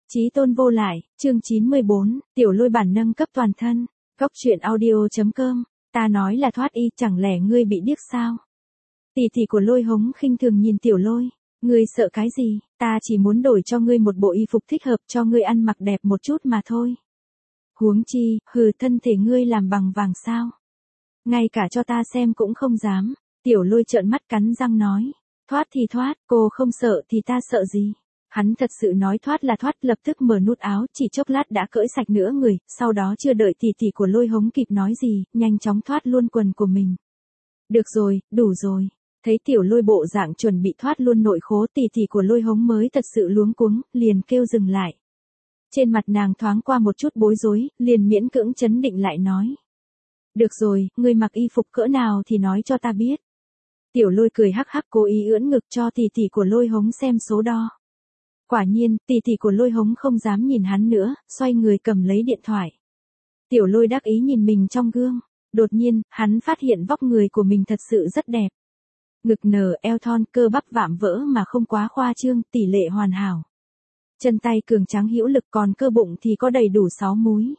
Chí tôn vô lại, chương 94, tiểu lôi bản nâng cấp toàn thân. Góc truyện audio.com, ta nói là thoát y, chẳng lẽ ngươi bị điếc sao? Tỷ tỷ của Lôi Hống khinh thường nhìn tiểu lôi, ngươi sợ cái gì, ta chỉ muốn đổi cho ngươi một bộ y phục thích hợp cho ngươi ăn mặc đẹp một chút mà thôi. Huống chi, thân thể ngươi làm bằng vàng sao? Ngay cả cho ta xem cũng không dám, tiểu lôi trợn mắt cắn răng nói, thoát thì thoát, cô không sợ thì ta sợ gì? Hắn thật sự nói thoát là thoát, lập tức mở nút áo, chỉ chốc lát đã cởi sạch nửa người, sau đó chưa đợi tỷ tỷ của Lôi Hống kịp nói gì, nhanh chóng thoát luôn quần của mình. Được rồi, đủ rồi. Thấy tiểu lôi bộ dạng chuẩn bị thoát luôn nội khố, tỷ tỷ của Lôi Hống mới thật sự luống cuống, liền kêu dừng lại. Trên mặt nàng thoáng qua một chút bối rối, liền miễn cưỡng chấn định lại nói. Được rồi, ngươi mặc y phục cỡ nào thì nói cho ta biết. Tiểu lôi cười hắc hắc cố ý ưỡn ngực cho tỷ tỷ của Lôi Hống xem số đo. Quả nhiên, tỷ tỷ của Lôi Hống không dám nhìn hắn nữa, xoay người cầm lấy điện thoại. Tiểu lôi đắc ý nhìn mình trong gương. Đột nhiên, hắn phát hiện vóc người của mình thật sự rất đẹp. Ngực nở, eo thon, cơ bắp vạm vỡ mà không quá khoa trương, tỷ lệ hoàn hảo. Chân tay cường tráng hữu lực, còn cơ bụng thì có đầy đủ 6 múi.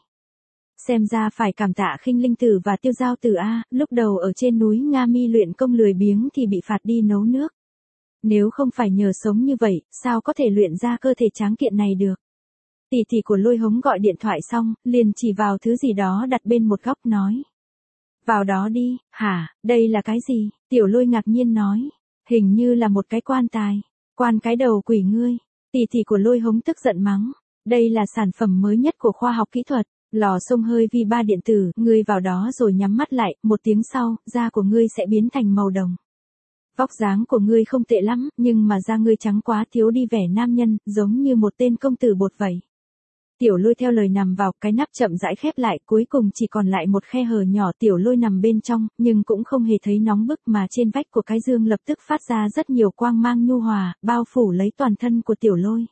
Xem ra phải cảm tạ Khinh Linh Tử và Tiêu Giao Tử a, lúc đầu ở trên núi Nga Mi luyện công lười biếng thì bị phạt đi nấu nước. Nếu không phải nhờ sống như vậy, sao có thể luyện ra cơ thể tráng kiện này được? Tỷ tỷ của Lôi Hống gọi điện thoại xong, liền chỉ vào thứ gì đó đặt bên một góc nói. Vào đó đi, hả, đây là cái gì? Tiểu lôi ngạc nhiên nói. Hình như là một cái quan tài. Quan cái đầu quỷ ngươi. Tỷ tỷ của Lôi Hống tức giận mắng. Đây là sản phẩm mới nhất của khoa học kỹ thuật. Lò xông hơi vi ba điện tử, ngươi vào đó rồi nhắm mắt lại, một tiếng sau, da của ngươi sẽ biến thành màu đồng. Vóc dáng của ngươi không tệ lắm, nhưng mà da ngươi trắng quá, thiếu đi vẻ nam nhân, giống như một tên công tử bột vậy. Tiểu lôi theo lời nằm vào, cái nắp chậm rãi khép lại, cuối cùng chỉ còn lại một khe hở nhỏ. Tiểu lôi nằm bên trong, nhưng cũng không hề thấy nóng bức, mà trên vách của cái giường lập tức phát ra rất nhiều quang mang nhu hòa, bao phủ lấy toàn thân của tiểu lôi.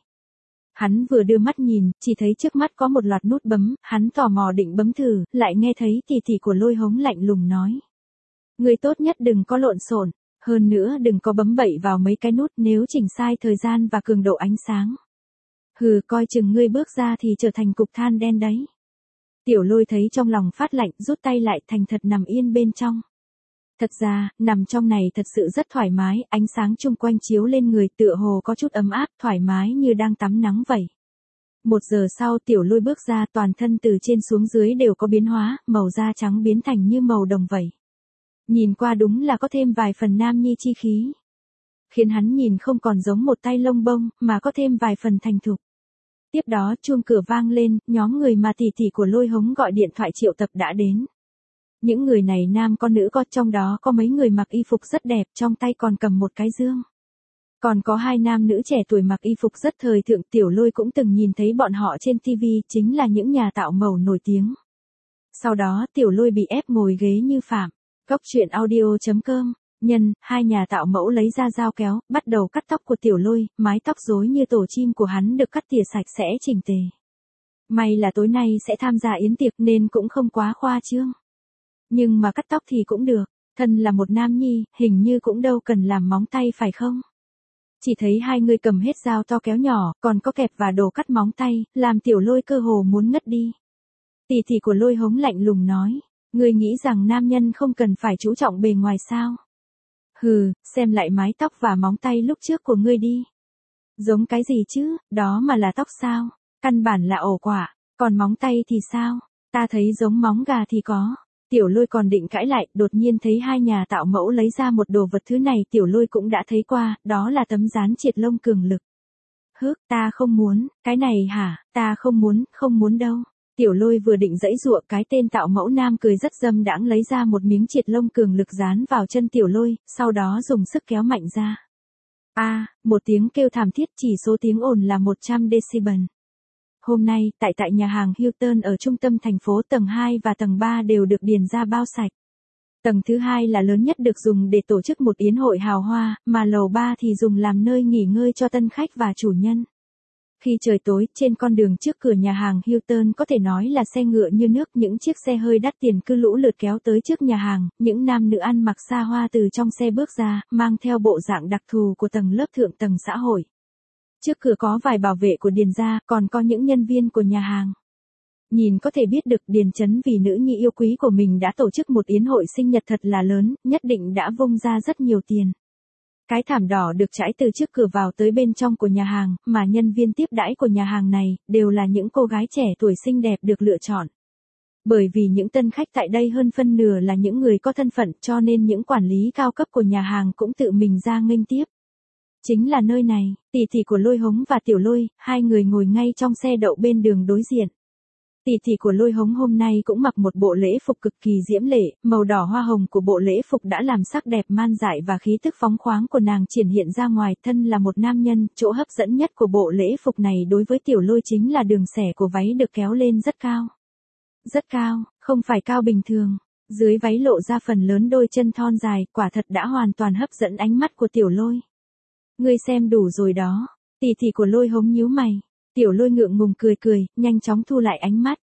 Hắn vừa đưa mắt nhìn, chỉ thấy trước mắt có một loạt nút bấm, hắn tò mò định bấm thử, lại nghe thấy tỷ tỷ của Lôi Hống lạnh lùng nói. Người tốt nhất đừng có lộn xộn, hơn nữa đừng có bấm bậy vào mấy cái nút, nếu chỉnh sai thời gian và cường độ ánh sáng. Coi chừng ngươi bước ra thì trở thành cục than đen đấy. Tiểu lôi thấy trong lòng phát lạnh, rút tay lại, thành thật nằm yên bên trong. Thật ra, nằm trong này thật sự rất thoải mái, ánh sáng chung quanh chiếu lên người tựa hồ có chút ấm áp, thoải mái như đang tắm nắng vậy. 1 giờ sau tiểu lôi bước ra, toàn thân từ trên xuống dưới đều có biến hóa, màu da trắng biến thành như màu đồng vậy. Nhìn qua đúng là có thêm vài phần nam nhi chi khí. Khiến hắn nhìn không còn giống một tay lông bông, mà có thêm vài phần thành thục. Tiếp đó chuông cửa vang lên, nhóm người mà tỷ tỷ của Lôi Hống gọi điện thoại triệu tập đã đến. Những người này nam có nữ có, trong đó có mấy người mặc y phục rất đẹp, trong tay còn cầm một cái dương. Còn có 2 nam nữ trẻ tuổi mặc y phục rất thời thượng, tiểu lôi cũng từng nhìn thấy bọn họ trên TV, chính là những nhà tạo mẫu nổi tiếng. Sau đó tiểu lôi bị ép ngồi ghế như phạm. Góc truyện audio.com, nhân, 2 nhà tạo mẫu lấy ra dao kéo, bắt đầu cắt tóc của tiểu lôi, mái tóc rối như tổ chim của hắn được cắt tỉa sạch sẽ chỉnh tề. May là tối nay sẽ tham gia yến tiệc nên cũng không quá khoa trương. Nhưng mà cắt tóc thì cũng được, thân là một nam nhi, hình như cũng đâu cần làm móng tay phải không? Chỉ thấy 2 người cầm hết dao to kéo nhỏ, còn có kẹp và đồ cắt móng tay, làm tiểu lôi cơ hồ muốn ngất đi. Tỷ tỷ của Lôi Hống lạnh lùng nói, ngươi nghĩ rằng nam nhân không cần phải chú trọng bề ngoài sao? Xem lại mái tóc và móng tay lúc trước của ngươi đi. Giống cái gì chứ, đó mà là tóc sao? Căn bản là ổ quả, còn móng tay thì sao? Ta thấy giống móng gà thì có. Tiểu lôi còn định cãi lại, đột nhiên thấy 2 nhà tạo mẫu lấy ra một đồ vật, thứ này tiểu lôi cũng đã thấy qua, đó là tấm dán triệt lông cường lực. Ta không muốn, cái này hả, ta không muốn đâu. Tiểu lôi vừa định giãy giụa, cái tên tạo mẫu nam cười rất dâm đãng lấy ra một miếng triệt lông cường lực dán vào chân tiểu lôi, sau đó dùng sức kéo mạnh ra. Một tiếng kêu thảm thiết, chỉ số tiếng ồn là 100 decibel. Hôm nay, tại nhà hàng Hilton ở trung tâm thành phố, tầng 2 và tầng 3 đều được điền ra bao sạch. Tầng thứ 2 là lớn nhất, được dùng để tổ chức một yến hội hào hoa, mà lầu 3 thì dùng làm nơi nghỉ ngơi cho tân khách và chủ nhân. Khi trời tối, trên con đường trước cửa nhà hàng Hilton có thể nói là xe ngựa như nước, những chiếc xe hơi đắt tiền cứ lũ lượt kéo tới trước nhà hàng, những nam nữ ăn mặc xa hoa từ trong xe bước ra, mang theo bộ dạng đặc thù của tầng lớp thượng tầng xã hội. Trước cửa có vài bảo vệ của Điền gia, còn có những nhân viên của nhà hàng. Nhìn có thể biết được Điền Chấn vì nữ nhi yêu quý của mình đã tổ chức một yến hội sinh nhật thật là lớn, nhất định đã vung ra rất nhiều tiền. Cái thảm đỏ được trải từ trước cửa vào tới bên trong của nhà hàng, mà nhân viên tiếp đãi của nhà hàng này, đều là những cô gái trẻ tuổi xinh đẹp được lựa chọn. Bởi vì những tân khách tại đây hơn phân nửa là những người có thân phận cho nên những quản lý cao cấp của nhà hàng cũng tự mình ra nghênh tiếp. Chính là nơi này, tỷ tỷ của Lôi Hống và Tiểu Lôi, hai người ngồi ngay trong xe đậu bên đường đối diện. Tỷ tỷ của Lôi Hống hôm nay cũng mặc một bộ lễ phục cực kỳ diễm lệ, màu đỏ hoa hồng của bộ lễ phục đã làm sắc đẹp man dại và khí tức phóng khoáng của nàng triển hiện ra ngoài. Thân là một nam nhân, chỗ hấp dẫn nhất của bộ lễ phục này đối với Tiểu Lôi chính là đường xẻ của váy được kéo lên rất cao. Rất cao, không phải cao bình thường. Dưới váy lộ ra phần lớn đôi chân thon dài, quả thật đã hoàn toàn hấp dẫn ánh mắt của Tiểu Lôi. Ngươi xem đủ rồi đó. Tỷ tỷ của Lôi Hống nhíu mày. Tiểu Lôi ngượng ngùng cười cười, nhanh chóng thu lại ánh mắt.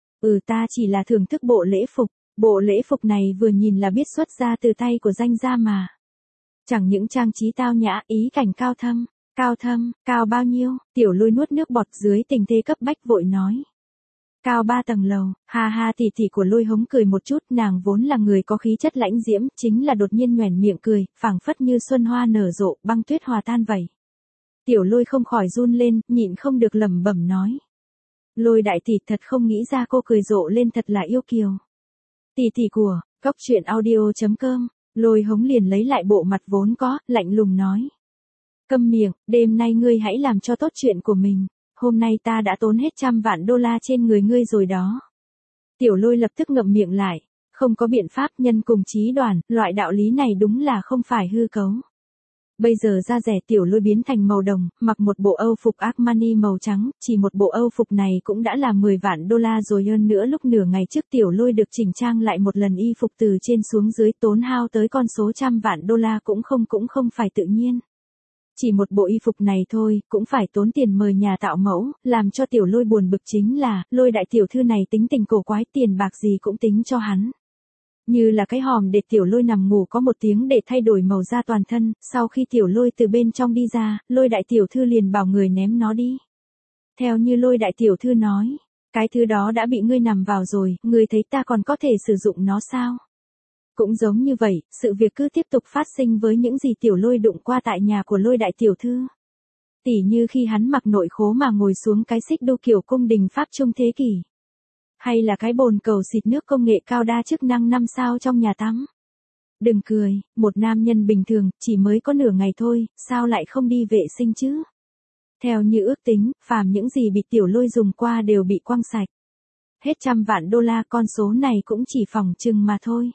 Ta chỉ là thưởng thức bộ lễ phục. Bộ lễ phục này vừa nhìn là biết xuất ra từ tay của danh gia mà. Chẳng những trang trí tao nhã, ý cảnh cao thâm. Cao thâm, cao bao nhiêu? Tiểu Lôi nuốt nước bọt dưới tình thế cấp bách vội nói. Cao 3 tầng lầu. Ha ha, tỷ tỷ của Lôi Hống cười một chút, nàng vốn là người có khí chất lãnh diễm, chính là đột nhiên nhoẻn miệng cười, phảng phất như xuân hoa nở rộ, băng tuyết hòa tan vậy. Tiểu Lôi không khỏi run lên, nhịn không được lẩm bẩm nói. Lôi đại tỷ, thật không nghĩ ra cô cười rộ lên thật là yêu kiều. Tỷ tỷ của, Cóc Truyện Audio.com, Lôi Hống liền lấy lại bộ mặt vốn có, lạnh lùng nói. Câm miệng, đêm nay ngươi hãy làm cho tốt chuyện của mình. Hôm nay ta đã tốn hết $100 vạn trên người ngươi rồi đó. Tiểu Lôi lập tức ngậm miệng lại. Không có biện pháp, nhân cùng chí đoàn, loại đạo lý này đúng là không phải hư cấu. Bây giờ da rẻ Tiểu Lôi biến thành màu đồng, mặc một bộ âu phục Armani màu trắng, chỉ một bộ âu phục này cũng đã là $10 vạn rồi. Hơn nữa lúc nửa ngày trước Tiểu Lôi được chỉnh trang lại một lần y phục từ trên xuống dưới, tốn hao tới con số $100 vạn cũng không phải tự nhiên. Chỉ một bộ y phục này thôi, cũng phải tốn tiền mời nhà tạo mẫu, làm cho Tiểu Lôi buồn bực chính là, Lôi đại tiểu thư này tính tình cổ quái, tiền bạc gì cũng tính cho hắn. Như là cái hòm để Tiểu Lôi nằm ngủ có một tiếng để thay đổi màu da toàn thân, sau khi Tiểu Lôi từ bên trong đi ra, Lôi đại tiểu thư liền bảo người ném nó đi. Theo như Lôi đại tiểu thư nói, cái thứ đó đã bị ngươi nằm vào rồi, ngươi thấy ta còn có thể sử dụng nó sao? Cũng giống như vậy, sự việc cứ tiếp tục phát sinh với những gì Tiểu Lôi đụng qua tại nhà của Lôi đại tiểu thư. Tỉ như khi hắn mặc nội khố mà ngồi xuống cái xích đu kiểu cung đình Pháp Trung thế kỷ. Hay là cái bồn cầu xịt nước công nghệ cao đa chức năng 5 sao trong nhà tắm. Đừng cười, một nam nhân bình thường, chỉ mới có nửa ngày thôi, sao lại không đi vệ sinh chứ? Theo như ước tính, phàm những gì bị Tiểu Lôi dùng qua đều bị quăng sạch. Hết $100 vạn, con số này cũng chỉ phỏng chừng mà thôi.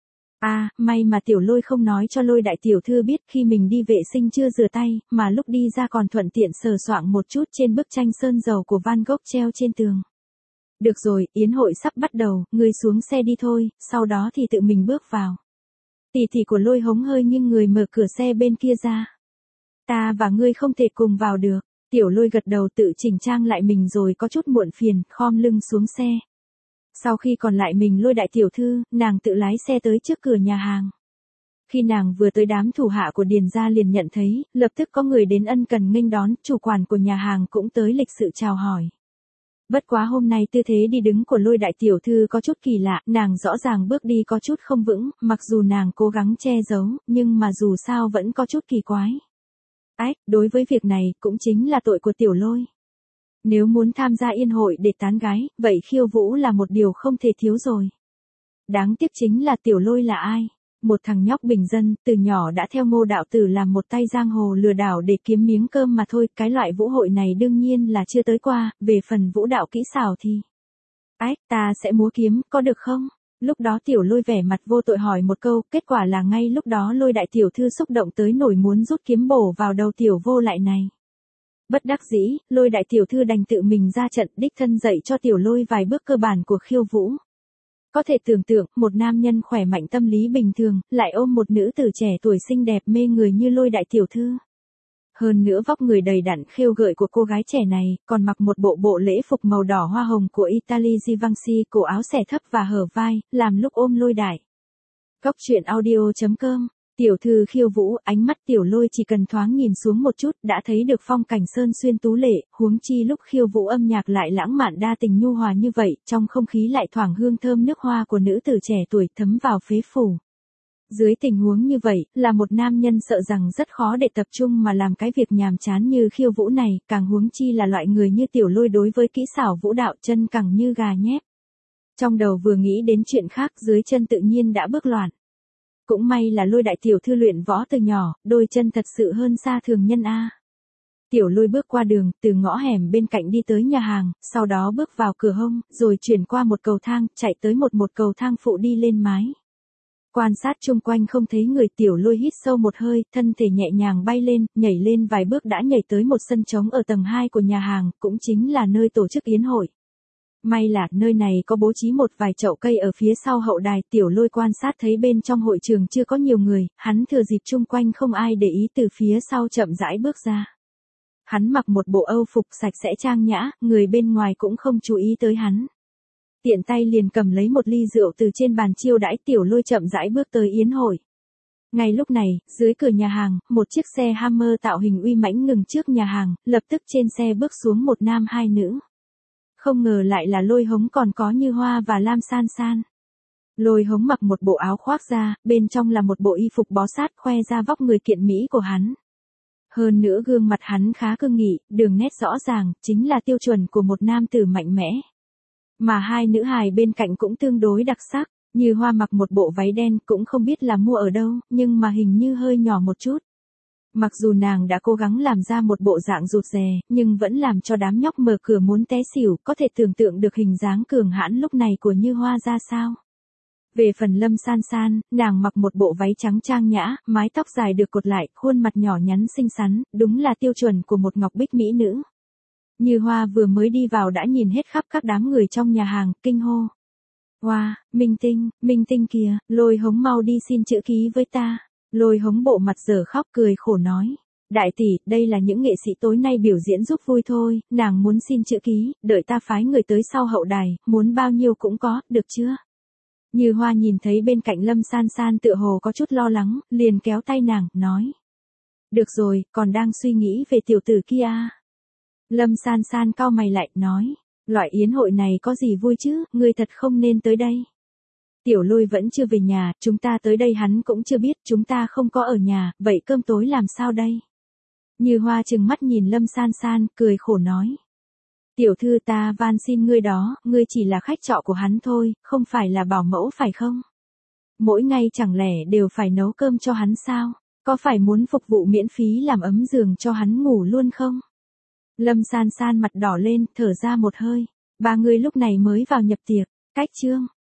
May mà Tiểu Lôi không nói cho Lôi đại tiểu thư biết khi mình đi vệ sinh chưa rửa tay, mà lúc đi ra còn thuận tiện sờ soạng một chút trên bức tranh sơn dầu của Van Gogh treo trên tường. Được rồi, yến hội sắp bắt đầu, ngươi xuống xe đi thôi, sau đó thì tự mình bước vào. Tỷ tỷ của Lôi Hống hơi nghiêng người mở cửa xe bên kia ra. Ta và ngươi không thể cùng vào được. Tiểu Lôi gật đầu tự chỉnh trang lại mình rồi có chút muộn phiền, khom lưng xuống xe. Sau khi còn lại mình Lôi đại tiểu thư, nàng tự lái xe tới trước cửa nhà hàng. Khi nàng vừa tới, đám thủ hạ của Điền gia liền nhận thấy, lập tức có người đến ân cần nghênh đón, chủ quản của nhà hàng cũng tới lịch sự chào hỏi. Bất quá hôm nay tư thế đi đứng của Lôi đại tiểu thư có chút kỳ lạ, nàng rõ ràng bước đi có chút không vững, mặc dù nàng cố gắng che giấu, nhưng mà dù sao vẫn có chút kỳ quái. Đối với việc này, cũng chính là tội của Tiểu Lôi. Nếu muốn tham gia yến hội để tán gái, vậy khiêu vũ là một điều không thể thiếu rồi. Đáng tiếc chính là Tiểu Lôi là ai? Một thằng nhóc bình dân, từ nhỏ đã theo Ngô đạo tử làm một tay giang hồ lừa đảo để kiếm miếng cơm mà thôi, cái loại vũ hội này đương nhiên là chưa tới qua, về phần vũ đạo kỹ xảo thì... ta sẽ múa kiếm, có được không? Lúc đó Tiểu Lôi vẻ mặt vô tội hỏi một câu, kết quả là ngay lúc đó Lôi đại tiểu thư xúc động tới nổi muốn rút kiếm bổ vào đầu Tiểu vô lại này. Bất đắc dĩ, Lôi đại tiểu thư đành tự mình ra trận, đích thân dạy cho Tiểu Lôi vài bước cơ bản của khiêu vũ. Có thể tưởng tượng, một nam nhân khỏe mạnh tâm lý bình thường, lại ôm một nữ tử trẻ tuổi xinh đẹp mê người như Lôi đại tiểu thư. Hơn nữa vóc người đầy đặn khêu gợi của cô gái trẻ này, còn mặc một bộ lễ phục màu đỏ hoa hồng của Italy Givenchy, cổ áo xẻ thấp và hở vai, làm lúc ôm Lôi đại. Cóc Truyện Audio.com Tiểu thư Khiêu Vũ, ánh mắt Tiểu Lôi chỉ cần thoáng nhìn xuống một chút đã thấy được phong cảnh sơn xuyên tú lệ, huống chi lúc khiêu vũ âm nhạc lại lãng mạn đa tình nhu hòa như vậy, trong không khí lại thoảng hương thơm nước hoa của nữ tử trẻ tuổi thấm vào phế phủ. Dưới tình huống như vậy, là một nam nhân sợ rằng rất khó để tập trung mà làm cái việc nhàm chán như khiêu vũ này, càng huống chi là loại người như Tiểu Lôi đối với kỹ xảo vũ đạo chân cẳng như gà nhép. Trong đầu vừa nghĩ đến chuyện khác dưới chân tự nhiên đã bước loạn. Cũng may là Lôi đại tiểu thư luyện võ từ nhỏ, đôi chân thật sự hơn xa thường nhân a. Tiểu Lôi bước qua đường, từ ngõ hẻm bên cạnh đi tới nhà hàng, sau đó bước vào cửa hông, rồi chuyển qua một cầu thang, chạy tới một cầu thang phụ đi lên mái. Quan sát chung quanh không thấy người, Tiểu Lôi hít sâu một hơi, thân thể nhẹ nhàng bay lên, nhảy lên vài bước đã nhảy tới một sân trống ở tầng 2 của nhà hàng, cũng chính là nơi tổ chức yến hội. May là nơi này có bố trí một vài chậu cây ở phía sau hậu đài, Tiểu Lôi quan sát thấy bên trong hội trường chưa có nhiều người, hắn thừa dịp chung quanh không ai để ý từ phía sau chậm rãi bước ra. Hắn mặc một bộ âu phục sạch sẽ trang nhã, người bên ngoài cũng không chú ý tới hắn. Tiện tay liền cầm lấy một ly rượu từ trên bàn chiêu đãi, Tiểu Lôi chậm rãi bước tới yến hội. Ngay lúc này, dưới cửa nhà hàng, một chiếc xe Hammer tạo hình uy mãnh ngừng trước nhà hàng, lập tức trên xe bước xuống một nam hai nữ. Không ngờ lại là Lôi Hống còn có Như Hoa và Lam San San. Lôi Hống mặc một bộ áo khoác da, bên trong là một bộ y phục bó sát khoe ra vóc người kiện mỹ của hắn. Hơn nữa gương mặt hắn khá cương nghị, đường nét rõ ràng, chính là tiêu chuẩn của một nam tử mạnh mẽ. Mà hai nữ hài bên cạnh cũng tương đối đặc sắc, Như Hoa mặc một bộ váy đen cũng không biết là mua ở đâu, nhưng mà hình như hơi nhỏ một chút. Mặc dù nàng đã cố gắng làm ra một bộ dạng rụt rè, nhưng vẫn làm cho đám nhóc mở cửa muốn té xỉu, có thể tưởng tượng được hình dáng cường hãn lúc này của Như Hoa ra sao. Về phần Lâm San San, nàng mặc một bộ váy trắng trang nhã, mái tóc dài được cột lại, khuôn mặt nhỏ nhắn xinh xắn, đúng là tiêu chuẩn của một ngọc bích mỹ nữ. Như Hoa vừa mới đi vào đã nhìn hết khắp các đám người trong nhà hàng, kinh hô. Wow, Minh Tinh kìa, Lôi Hống mau đi xin chữ ký với ta. Lôi Hống bộ mặt dở khóc cười khổ nói. Đại tỷ, đây là những nghệ sĩ tối nay biểu diễn giúp vui thôi, nàng muốn xin chữ ký, đợi ta phái người tới sau hậu đài, muốn bao nhiêu cũng có, được chưa? Như Hoa nhìn thấy bên cạnh Lâm San San tựa hồ có chút lo lắng, liền kéo tay nàng, nói. Được rồi, còn đang suy nghĩ về tiểu tử kia. Lâm San San cau mày lại, nói. Loại yến hội này có gì vui chứ, ngươi thật không nên tới đây. Tiểu Lôi vẫn chưa về nhà, chúng ta tới đây hắn cũng chưa biết, chúng ta không có ở nhà, vậy cơm tối làm sao đây? Như Hoa trừng mắt nhìn Lâm San San, cười khổ nói. Tiểu thư ta van xin ngươi đó, ngươi chỉ là khách trọ của hắn thôi, không phải là bảo mẫu phải không? Mỗi ngày chẳng lẽ đều phải nấu cơm cho hắn sao? Có phải muốn phục vụ miễn phí làm ấm giường cho hắn ngủ luôn không? Lâm San San mặt đỏ lên, thở ra một hơi. Ba người lúc này mới vào nhập tiệc, cách chương.